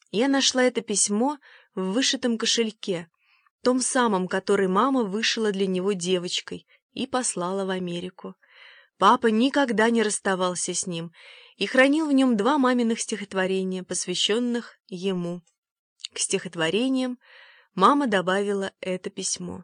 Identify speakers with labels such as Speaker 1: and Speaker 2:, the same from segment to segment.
Speaker 1: Я нашла это письмо в вышитом кошельке, том самом, который мама вышила для него девочкой и послала в Америку. Папа никогда не расставался с ним и хранил в нем 2 маминых стихотворения, посвященных ему. К стихотворениям мама добавила это письмо.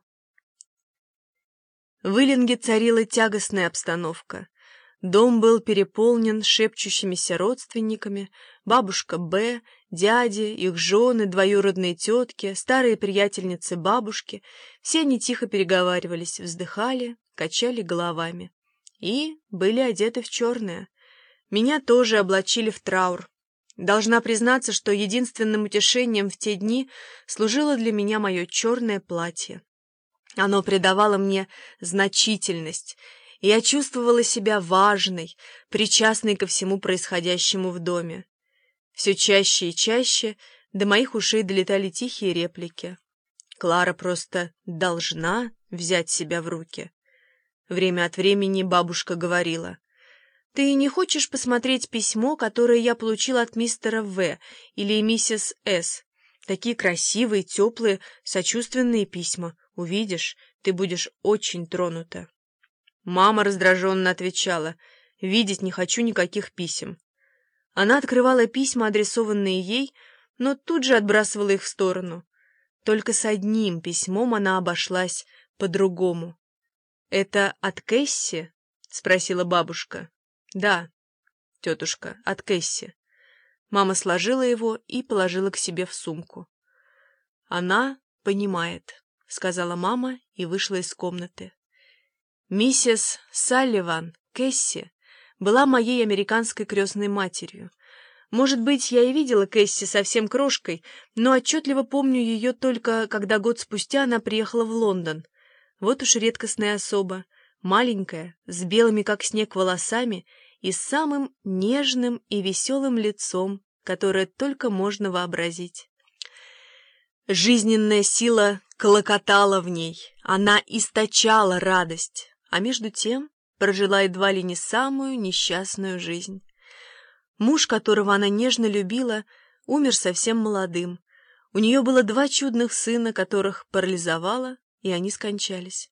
Speaker 1: В Иллинге царила тягостная обстановка. Дом был переполнен шепчущимися родственниками, бабушка Б, дяди, их жены, двоюродные тетки, старые приятельницы бабушки. Все они тихо переговаривались, вздыхали, качали головами. И были одеты в черное. Меня тоже облачили в траур. Должна признаться, что единственным утешением в те дни служило для меня мое черное платье. Оно придавало мне значительность, и я чувствовала себя важной, причастной ко всему происходящему в доме. Все чаще и чаще до моих ушей долетали тихие реплики. Клара просто должна взять себя в руки. Время от времени бабушка говорила: «Ты не хочешь посмотреть письмо, которое я получила от мистера В. или миссис С? Такие красивые, теплые, сочувственные письма. Увидишь, ты будешь очень тронута». Мама раздраженно отвечала: «Видеть не хочу никаких писем». Она открывала письма, адресованные ей, но тут же отбрасывала их в сторону. Только с одним письмом она обошлась по-другому. «Это от Кэсси?» — спросила бабушка. «Да, тетушка, от Кэсси». Мама сложила его и положила к себе в сумку. «Она понимает», — сказала мама и вышла из комнаты. Миссис Салливан, Кэсси, была моей американской крестной матерью. Может быть, я и видела Кэсси совсем крошкой, но отчетливо помню ее только, когда год спустя она приехала в Лондон. Вот уж редкостная особа, маленькая, с белыми как снег волосами и с самым нежным и веселым лицом, которое только можно вообразить. Жизненная сила клокотала в ней, она источала радость, а между тем прожила едва ли не самую несчастную жизнь. Муж, которого она нежно любила, умер совсем молодым. У нее было 2 чудных сына, которых парализовало, и они скончались.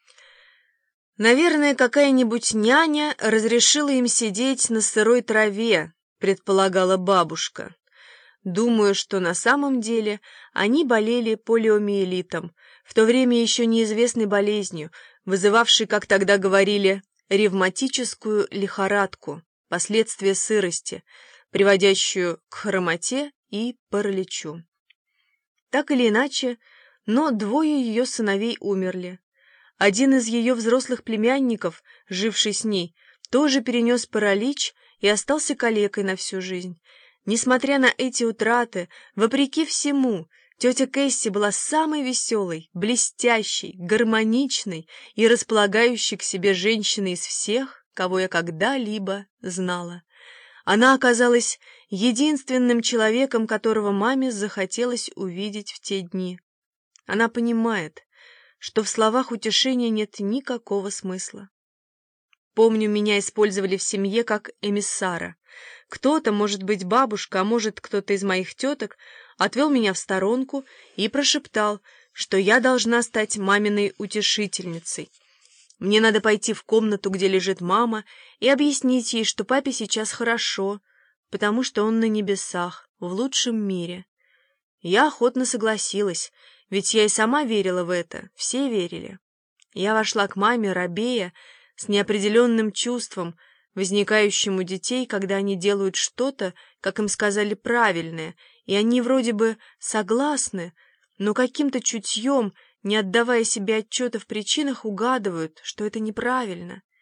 Speaker 1: «Наверное, какая-нибудь няня разрешила им сидеть на сырой траве», — предполагала бабушка. Думаю, что на самом деле они болели полиомиелитом, в то время еще неизвестной болезнью, вызывавшей, как тогда говорили, ревматическую лихорадку, последствия сырости, приводящую к хромоте и параличу. Так или иначе, но 2 ее сыновей умерли. Один из ее взрослых племянников, живший с ней, тоже перенес паралич и остался калекой на всю жизнь. Несмотря на эти утраты, вопреки всему, тетя Кэсси была самой веселой, блестящей, гармоничной и располагающей к себе женщиной из всех, кого я когда-либо знала. Она оказалась единственным человеком, которого маме захотелось увидеть в те дни. Она понимает, что в словах утешения нет никакого смысла. Помню, меня использовали в семье как эмиссара. Кто-то, может быть, бабушка, а может, кто-то из моих теток, отвел меня в сторонку и прошептал, что я должна стать маминой утешительницей. Мне надо пойти в комнату, где лежит мама, и объяснить ей, что папе сейчас хорошо, потому что он на небесах, в лучшем мире. Я охотно согласилась, ведь я и сама верила в это, все верили. Я вошла к маме, робея, с неопределенным чувством, возникающим у детей, когда они делают что-то, как им сказали, правильное, и они вроде бы согласны, но каким-то чутьем, не отдавая себе отчета в причинах, угадывают, что это неправильно.